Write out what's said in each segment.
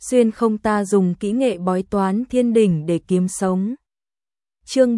xuyên không ta dùng kỹ nghệ bói toán thiên đỉnh để kiếm sống. Chương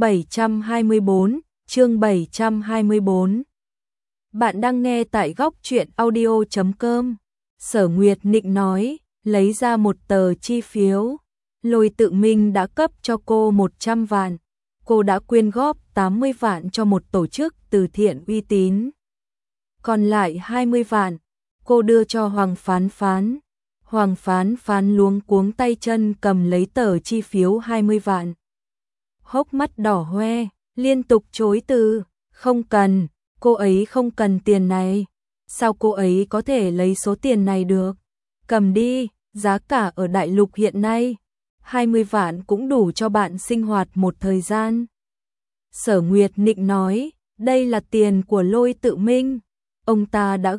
724. Bạn đang nghe tại góc truyện audio.com. Sở Nguyệt Nịnh nói, lấy ra một tờ chi phiếu. Lôi Tự Minh đã cấp cho cô 100 vạn. Cô đã quyên góp 80 vạn cho một tổ chức từ thiện uy tín. Còn lại 20 vạn, cô đưa cho Hoàng Phán Phán. Hoàng Phán Phán luống cuống tay chân cầm lấy tờ chi phiếu 20 vạn. Hốc mắt đỏ hoe, liên tục chối từ, không cần, cô ấy không cần tiền này. Sao cô ấy có thể lấy số tiền này được? Cầm đi, giá cả ở đại lục hiện nay, 20 vạn cũng đủ cho bạn sinh hoạt một thời gian. Sở Nguyệt Nịnh nói, đây là tiền của Lôi Tự Minh. Ông ta đã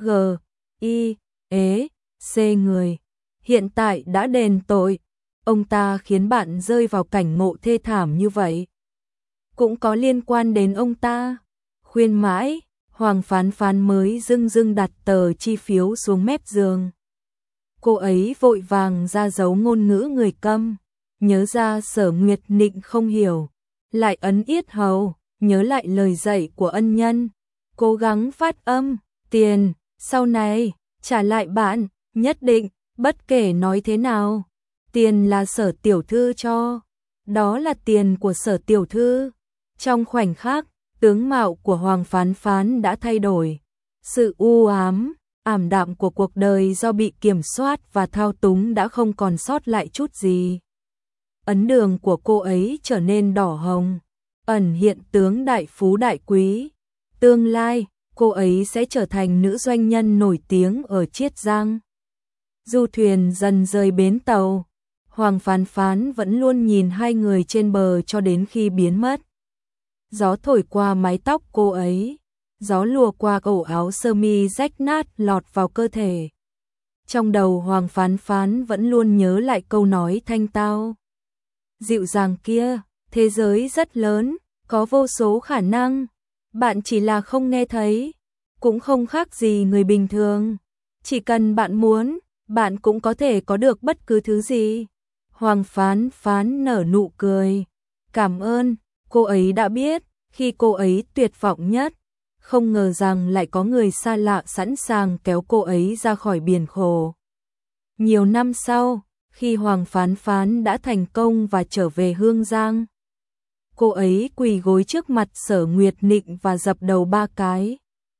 C người. Hiện tại đã đền tội. Ông ta khiến bạn rơi vào cảnh ngộ thê thảm như vậy. Cũng có liên quan đến ông ta. Khuyên mãi, Hoàng Phán Phán mới dưng đặt tờ chi phiếu xuống mép giường. Cô ấy vội vàng ra dấu ngôn ngữ người câm. Nhớ ra Sở Nguyệt Nịnh không hiểu. Lại ấn yết hầu, nhớ lại lời dạy của ân nhân. Cố gắng phát âm, tiền, sau này, trả lại bạn, nhất định, bất kể nói thế nào. Tiền là Sở tiểu thư cho. Đó là tiền của Sở tiểu thư. Trong khoảnh khắc, tướng mạo của Hoàng Phán Phán đã thay đổi. Sự u ám, ảm đạm của cuộc đời do bị kiểm soát và thao túng đã không còn sót lại chút gì. Ấn đường của cô ấy trở nên đỏ hồng, ẩn hiện tướng đại phú đại quý. Tương lai, cô ấy sẽ trở thành nữ doanh nhân nổi tiếng ở Chiết Giang. Du thuyền dần rời bến tàu. Hoàng Phán Phán vẫn luôn nhìn hai người trên bờ cho đến khi biến mất. Gió thổi qua mái tóc cô ấy, gió lùa qua cổ áo sơ mi rách nát lọt vào cơ thể. Trong đầu Hoàng Phán Phán vẫn luôn nhớ lại câu nói thanh tao dịu dàng kia, thế giới rất lớn, có vô số khả năng, bạn chỉ là không nghe thấy, cũng không khác gì người bình thường. Chỉ cần bạn muốn, bạn cũng có thể có được bất cứ thứ gì. Hoàng Phán Phán nở nụ cười. Cảm ơn, cô ấy đã biết, khi cô ấy tuyệt vọng nhất, không ngờ rằng lại có người xa lạ sẵn sàng kéo cô ấy ra khỏi biển khổ. Nhiều năm sau, khi Hoàng Phán Phán đã thành công và trở về Hương Giang, cô ấy quỳ gối trước mặt Sở Nguyệt Nịnh và dập đầu 3 cái.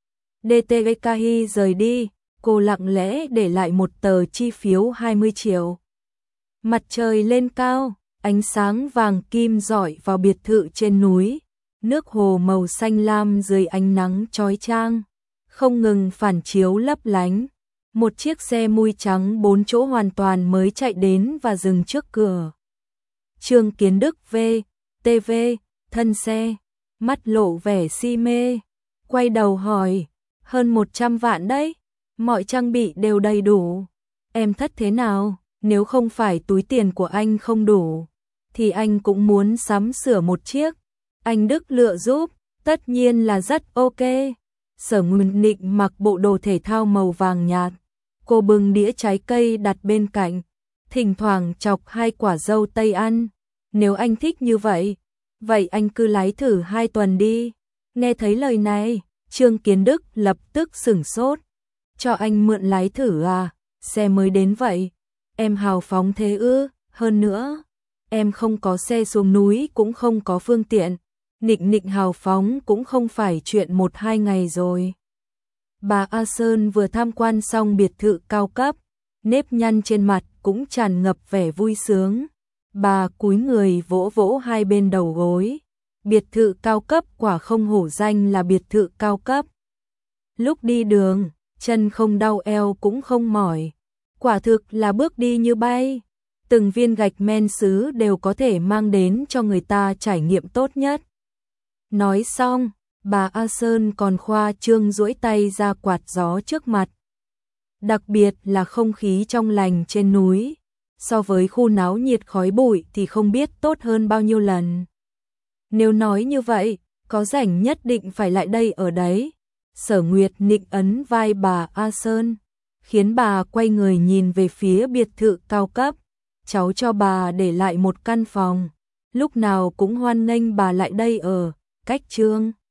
DTVKI rời đi, cô lặng lẽ để lại một tờ chi phiếu 20 triệu. Mặt trời lên cao, ánh sáng vàng kim rọi vào biệt thự trên núi, nước hồ màu xanh lam dưới ánh nắng chói chang, không ngừng phản chiếu lấp lánh. Một chiếc xe mui trắng 4 chỗ hoàn toàn mới chạy đến và dừng trước cửa. Trương Kiến Đức VTV, thân xe, mắt lộ vẻ si mê, quay đầu hỏi, hơn 100 vạn đấy, mọi trang bị đều đầy đủ. Em thất thế nào, nếu không phải túi tiền của anh không đủ, thì anh cũng muốn sắm sửa một chiếc. Anh Đức lựa giúp, tất nhiên là rất ok. Sở Nguyệt Nịnh mặc bộ đồ thể thao màu vàng nhạt. Cô bưng đĩa trái cây đặt bên cạnh, thỉnh thoảng chọc 2 quả dâu tây ăn. Nếu anh thích như vậy, vậy anh cứ lái thử 2 tuần đi. Nghe thấy lời này, Trương Kiến Đức lập tức sửng sốt. Cho anh mượn lái thử à, xe mới đến vậy. Em hào phóng thế ư, hơn nữa, em không có xe xuống núi cũng không có phương tiện. Nịnh hào phóng cũng không phải chuyện 1-2 ngày rồi. Bà A Sơn vừa tham quan xong biệt thự cao cấp, nếp nhăn trên mặt cũng tràn ngập vẻ vui sướng. Bà cúi người vỗ vỗ 2 bên đầu gối. Biệt thự cao cấp quả không hổ danh là biệt thự cao cấp. Lúc đi đường, chân không đau eo cũng không mỏi. Quả thực là bước đi như bay. Từng viên gạch men sứ đều có thể mang đến cho người ta trải nghiệm tốt nhất. Nói xong, bà A Sơn còn khoa trương duỗi tay ra quạt gió trước mặt. Đặc biệt là không khí trong lành trên núi, so với khu náo nhiệt khói bụi thì không biết tốt hơn bao nhiêu lần. Nếu nói như vậy, có rảnh nhất định phải lại đây ở đấy. Sở Nguyệt Nịnh ấn vai bà A Sơn, khiến bà quay người nhìn về phía biệt thự cao cấp. cháu cho bà để lại một căn phòng, lúc nào cũng hoan nghênh bà lại đây ở, cách Trương